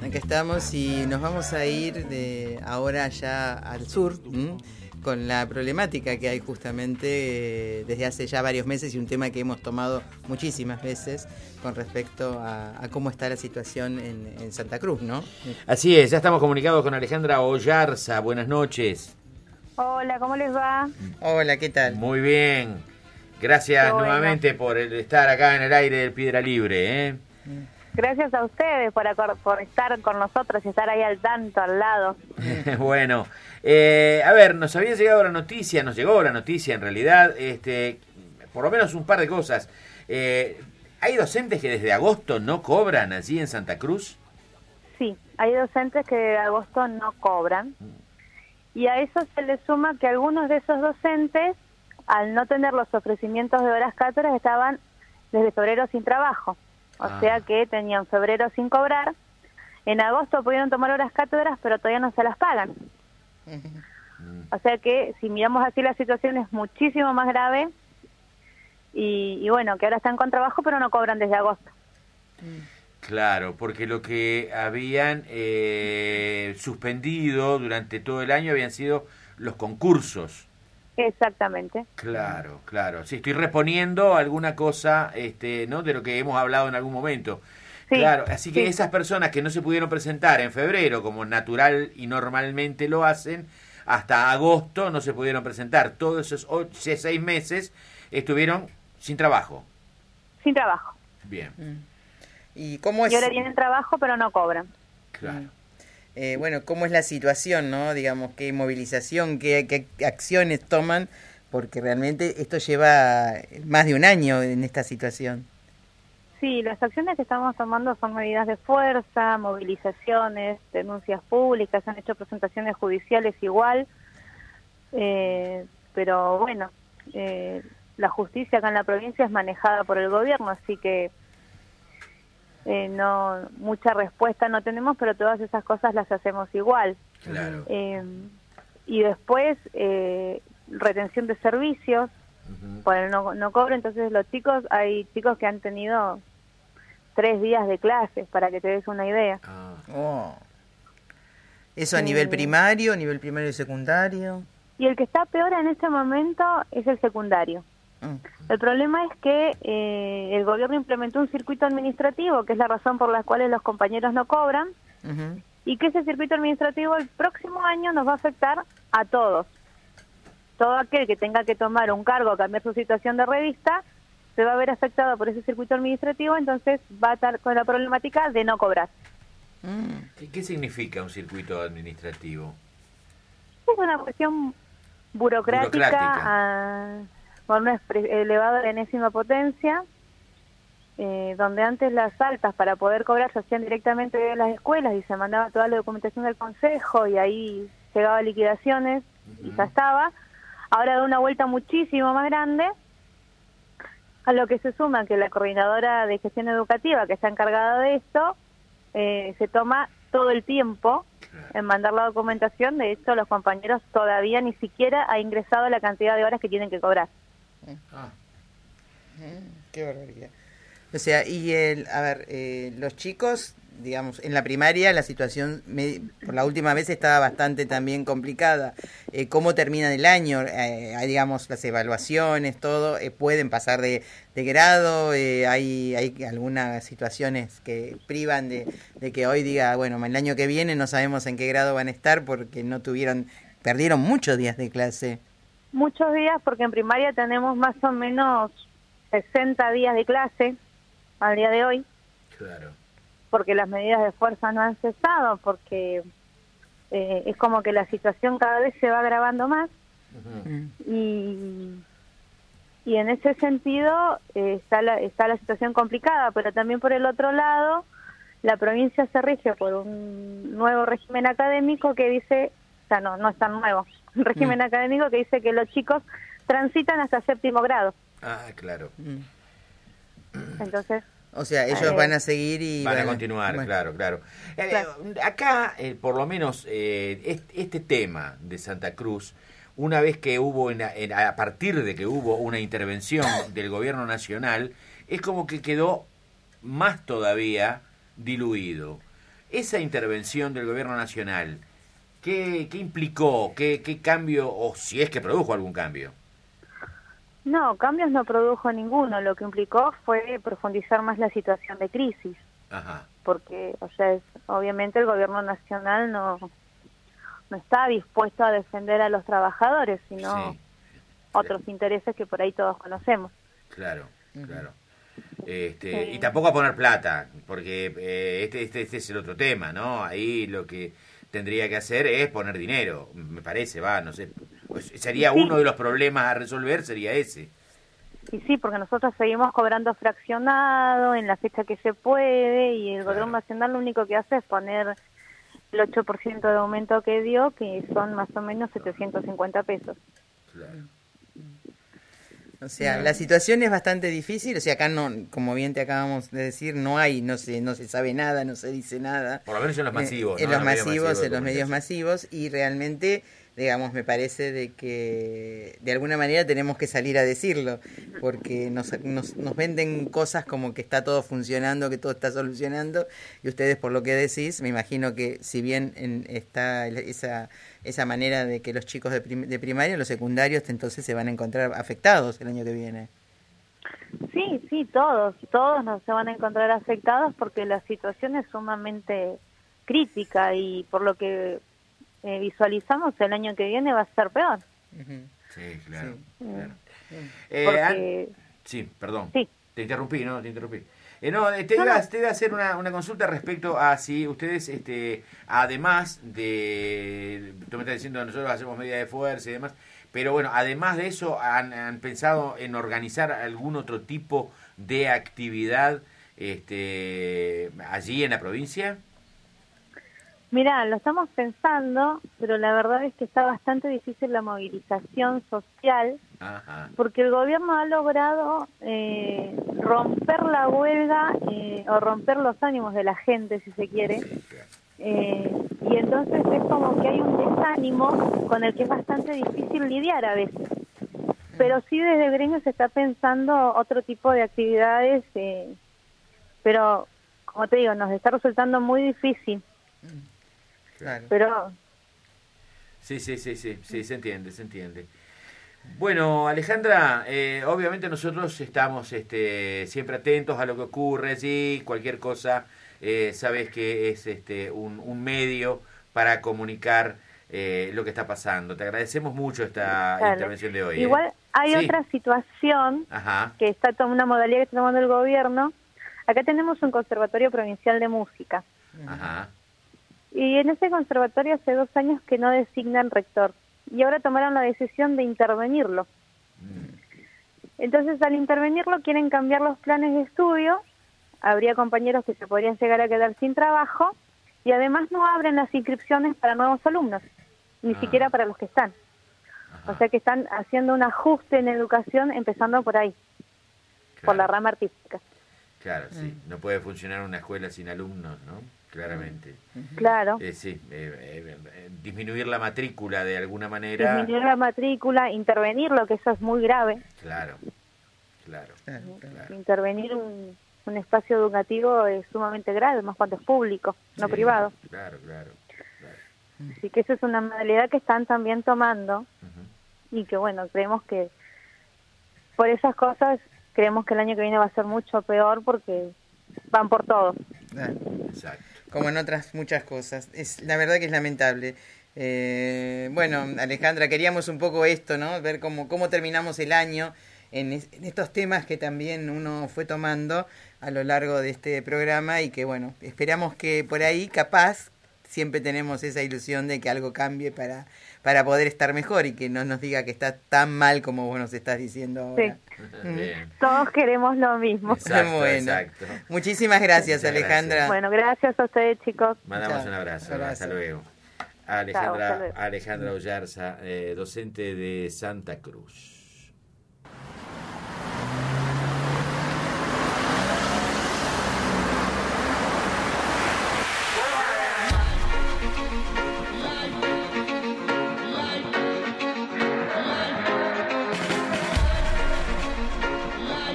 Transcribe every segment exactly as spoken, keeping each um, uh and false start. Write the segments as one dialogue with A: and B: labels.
A: Acá estamos y nos vamos a ir de ahora ya al sur, ¿m? con la problemática que hay justamente eh, desde hace ya varios meses y un tema que hemos tomado muchísimas veces con respecto a, a cómo está la situación en, en Santa Cruz, ¿no?
B: Así es, ya estamos comunicados con Alejandra Oyarza. Buenas noches.
C: Hola, ¿cómo les va?
A: Hola, ¿qué tal?
B: Muy bien. Gracias
C: Bueno.
B: nuevamente por el estar acá en el aire del Piedra Libre, ¿eh?
C: Gracias a ustedes por, acor- por estar con nosotros y estar ahí al tanto, al lado.
B: Bueno, eh, a ver, nos había llegado la noticia, nos llegó la noticia en realidad, este, por lo menos un par de cosas. Eh, ¿Hay docentes que desde agosto no cobran allí en Santa Cruz?
C: Sí, hay docentes que de agosto no cobran. Y a eso se le suma que algunos de esos docentes, al no tener los ofrecimientos de horas cátedras, estaban desde febrero sin trabajo. O
B: Ah.
C: sea que tenían febrero sin cobrar. En agosto pudieron tomar horas cátedras, pero todavía no se las pagan. O sea que si miramos así la situación es muchísimo más grave. Y, y bueno, que ahora están con trabajo, pero no cobran desde agosto.
B: Claro, porque lo que habían eh, suspendido durante todo el año habían sido los concursos.
C: Exactamente.
B: Claro, claro. Sí, estoy reponiendo alguna cosa, este, ¿no? De lo que hemos hablado en algún momento.
C: Sí,
B: Claro, así que
C: sí.
B: esas personas que no se pudieron presentar en febrero, como natural y normalmente lo hacen, hasta agosto no se pudieron presentar. Todos esos ocho, seis meses estuvieron sin trabajo.
C: Sin trabajo.
B: Bien,
A: ¿Y cómo es?
C: Y ahora tienen trabajo, pero no cobran.
B: claro.
A: Eh, bueno, ¿cómo es la situación, no? Digamos, qué movilización, qué, qué acciones toman, porque realmente esto lleva más de un año en esta situación.
C: Sí, las acciones que estamos tomando son medidas de fuerza, movilizaciones, denuncias públicas, han hecho presentaciones judiciales igual, eh, pero bueno, eh, la justicia acá en la provincia es manejada por el gobierno, así que eh, no mucha respuesta no tenemos, pero todas esas cosas las hacemos igual.
B: Claro.
C: Eh, y después, eh, retención de servicios,
B: Ujú.
C: por el no, no cobro, entonces los chicos, hay chicos que han tenido tres días de clases, para que te des una idea.
B: Ah,
A: Oh. ¿Eso a
C: Eh,
A: nivel primario, nivel primario y secundario?
C: Y el que está peor en este momento es el secundario.
A: Mm.
C: El problema es que eh, el gobierno implementó un circuito administrativo, que es la razón por la cual los compañeros no cobran,
A: Ujú.
C: y que ese circuito administrativo el próximo año nos va a afectar a todos. Todo aquel que tenga que tomar un cargo o cambiar su situación de revista se va a ver afectado por ese circuito administrativo, entonces va a estar con la problemática de no cobrar.
A: Mm.
B: ¿Qué, qué significa un circuito administrativo?
C: Es una cuestión burocrática,
B: Burocrática.
C: a- con una expre- elevada enésima potencia, eh, donde antes las altas para poder cobrar se hacían directamente de las escuelas y se mandaba toda la documentación del consejo y ahí llegaba a liquidaciones y ya estaba. Ahora da una vuelta muchísimo más grande, a lo que se suma que la coordinadora de gestión educativa que está encargada de esto eh, se toma todo el tiempo en mandar la documentación. De hecho, los compañeros todavía ni siquiera ha ingresado la cantidad de horas que tienen que cobrar.
B: Ah,
A: Mm, qué barbaridad. O sea, y el, a ver, eh, los chicos, digamos, en la primaria la situación me- por la última vez estaba bastante también complicada. Eh, ¿Cómo terminan el año? Eh, hay, digamos, las evaluaciones, todo, eh, pueden pasar de, de grado, eh, hay, hay algunas situaciones que privan de, de que hoy diga, bueno, el año que viene no sabemos en qué grado van a estar porque no tuvieron, perdieron muchos días de clase.
C: Muchos días, porque en primaria tenemos más o menos sesenta días de clase al día de hoy,
B: claro.
C: porque las medidas de fuerza no han cesado, porque eh, es como que la situación cada vez se va agravando más.
B: Ujú.
A: Mm.
C: y y en ese sentido eh, está la está la situación complicada, pero también por el otro lado la provincia se rige por un nuevo régimen académico que dice, o sea, no no es tan nuevo, un régimen
A: Mm.
C: académico que dice que los chicos transitan hasta séptimo grado.
B: Ah, claro.
A: Mm.
C: Entonces,
A: O sea, ellos
C: Eh,
A: van a seguir y
B: Van a continuar,
A: bueno.
B: claro, claro. Eh,
C: Claro.
B: eh, acá, eh, por lo menos, eh, este, este tema de Santa Cruz, una vez que hubo, en, en- a partir de que hubo una intervención del gobierno nacional, es como que quedó más todavía diluido. esa intervención del gobierno nacional, ¿qué, qué implicó? ¿Qué, qué cambio, o si es que produjo algún cambio?
C: No, cambios no produjo ninguno. Lo que implicó fue profundizar más la situación de crisis.
B: Ajá.
C: Porque, o sea, es, obviamente el gobierno nacional no, no está dispuesto a defender a los trabajadores, sino
B: Sí.
C: otros intereses que por ahí todos conocemos.
B: Claro,
A: Ujú.
B: claro. Este,
C: Sí.
B: Y tampoco a poner plata, porque eh, este, este, este es el otro tema, ¿no? Ahí lo que tendría que hacer es poner dinero, me parece, va, no sé. Pues sería
C: Sí.
B: uno de los problemas a resolver, sería ese.
C: Y sí, porque nosotros seguimos cobrando fraccionado en la fecha que se puede y el
B: Claro.
C: gobierno nacional lo único que hace es poner el ocho por ciento de aumento que dio, que son más o menos setecientos cincuenta pesos.
B: Claro.
A: O sea, la situación es bastante difícil, o sea, acá no, como bien te acabamos de decir, no hay, no se, no se sabe nada, no se dice nada.
B: Por lo menos en los masivos,
A: Eh,
B: ¿no?
A: En los
B: medios
A: masivos,
B: de
A: en los medios
B: comunicación.
A: masivos, y realmente, digamos, me parece de que de alguna manera tenemos que salir a decirlo, porque nos, nos, nos venden cosas como que está todo funcionando, que todo está solucionando, y ustedes por lo que decís, me imagino que si bien en, está esa, esa manera de que los chicos de, prim, de primaria, los secundarios, entonces se van a encontrar afectados el año que viene.
C: Sí, sí, todos, todos nos se van a encontrar afectados porque la situación es sumamente crítica y por lo que eh, visualizamos el año que viene va a ser peor.
A: Uh-huh.
B: Sí, claro.
A: Sí.
B: claro.
C: Mm.
B: Eh,
C: Porque...
B: An- sí, perdón.
C: Sí.
B: Te interrumpí, ¿no? Te interrumpí. Eh, no, te
C: No,
B: iba,
C: no.
B: te iba a hacer una, una consulta respecto a si ustedes, este, además de, tú me estás diciendo nosotros hacemos medidas de fuerza y demás, pero bueno, además de eso, ¿han, han pensado en organizar algún otro tipo de actividad este, allí en la provincia?
C: Mirá, lo estamos pensando, pero la verdad es que está bastante difícil la movilización social
B: Ajá.
C: porque el gobierno ha logrado eh, romper la huelga eh, o romper los ánimos de la gente, si se quiere.
B: Sí, claro.
C: Eh, y entonces es como que hay un desánimo con el que es bastante difícil lidiar a veces. Pero sí desde el gremio se está pensando otro tipo de actividades, eh, pero como te digo, nos está resultando muy difícil.
A: Claro.
C: Pero
B: Sí, sí, sí, sí, sí, se entiende, se entiende. Bueno, Alejandra, eh, obviamente nosotros estamos este, siempre atentos a lo que ocurre allí, cualquier cosa, eh, sabes que es este, un, un medio para comunicar eh, lo que está pasando. Te agradecemos mucho esta
C: Claro.
B: intervención de hoy. ¿eh?
C: igual hay
B: Sí.
C: otra situación
B: Ajá,
C: que está tomando una modalidad que está tomando el gobierno. Acá tenemos un conservatorio provincial de música
B: ajá,
C: y en ese conservatorio hace dos años que no designan rector y ahora tomaron la decisión de intervenirlo.
B: mm,
C: Entonces al intervenirlo quieren cambiar los planes de estudio, habría compañeros que se podrían llegar a quedar sin trabajo y además no abren las inscripciones para nuevos alumnos, ni
B: Ah.
C: siquiera para los que están.
B: ajá,
C: O sea que están haciendo un ajuste en educación empezando por ahí, por la
B: claro,
C: rama artística.
B: claro, sí, no puede funcionar una escuela sin alumnos, ¿no? Claramente.
C: Claro,
B: Eh, sí, eh, eh, eh, disminuir la matrícula de alguna manera.
C: disminuir la matrícula, intervenir, lo que eso es muy grave,
B: Claro, claro,
A: Claro, claro.
B: claro.
C: intervenir un, un espacio educativo es sumamente grave, más cuando es público, no
B: Sí,
C: privado.
B: Claro, claro, claro.
C: Así que esa es una modalidad que están también tomando
B: Ujú.
C: y que bueno, creemos que por esas cosas creemos que el año que viene va a ser mucho peor porque van por todo.
A: Claro.
B: Exacto.
A: Como en otras muchas cosas. Es la verdad que es lamentable. Eh, bueno, Alejandra, queríamos un poco esto, ¿no? Ver cómo, cómo terminamos el año en, es- en estos temas que también uno fue tomando a lo largo de este programa y que, bueno, esperamos que por ahí, capaz, siempre tenemos esa ilusión de que algo cambie para, para poder estar mejor y que no nos diga que está tan mal como vos nos estás diciendo ahora.
B: Bien.
C: Todos queremos lo mismo.
B: Exacto,
A: Bueno.
B: exacto.
A: Muchísimas gracias,
B: Muchas
A: Alejandra.
C: Bueno, gracias a ustedes, chicos.
B: Mandamos
A: Chao.
B: un abrazo.
A: Abrazo.
B: Hasta luego.
C: Chao,
B: Alejandra,
C: hasta luego.
B: Alejandra Ollarza, eh, docente de Santa Cruz.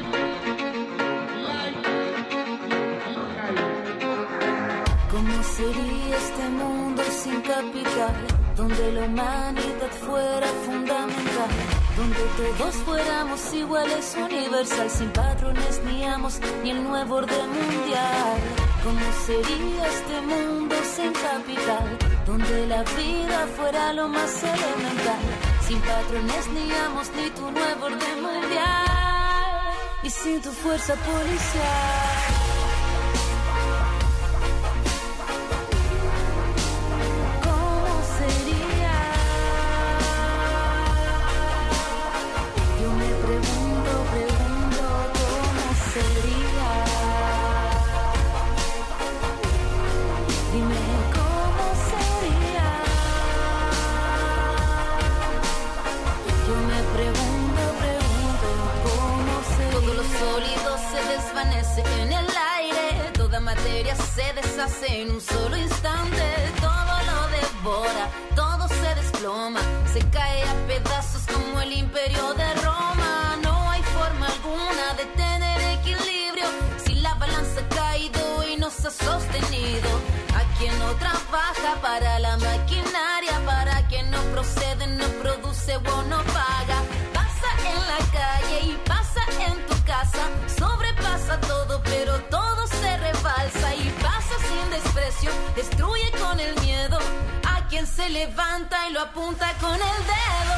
D: Como si sería este mundo sin capital? Donde la humanidad fuera fundamental, donde todos fuéramos iguales, universal, sin patrones ni amos, ni el nuevo orden mundial. ¿Cómo sería este mundo sin capital? Donde la vida fuera lo más elemental, sin patrones ni amos, ni tu nuevo orden mundial, y sin tu fuerza policial. En el aire, toda materia se deshace en un solo instante. Todo lo devora, todo se desploma, se cae a pedazos como el imperio de Roma. No hay forma alguna de tener equilibrio si la balanza ha caído y no se ha sostenido. A quien no trabaja para la maquinaria, para quien no procede, no produce o no paga. Pasa en la calle y pasa en tu casa, sobrepasa todo, pero todo se rebalsa y pasa sin desprecio, destruye con el miedo a quien se levanta y lo apunta con el dedo.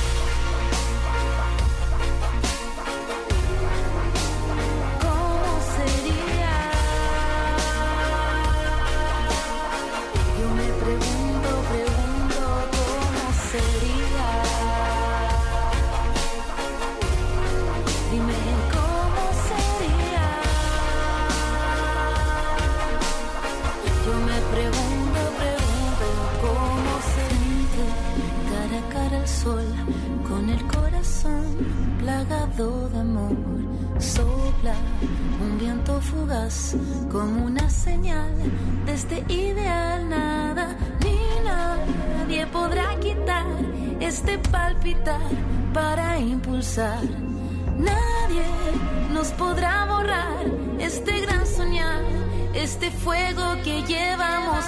D: ¿Cómo sería? Yo me pregunto, pregunto, ¿cómo sería? Dime cómo sería. Yo me pregunto, pregunto cómo sería. Cara a cara al sol, con el corazón plagado de amor. Sopla un viento fugaz como una señal de este ideal. Nada ni nadie podrá quitar este palpitar para impulsar. Nadie nos podrá borrar este gran soñar, este fuego que llevamos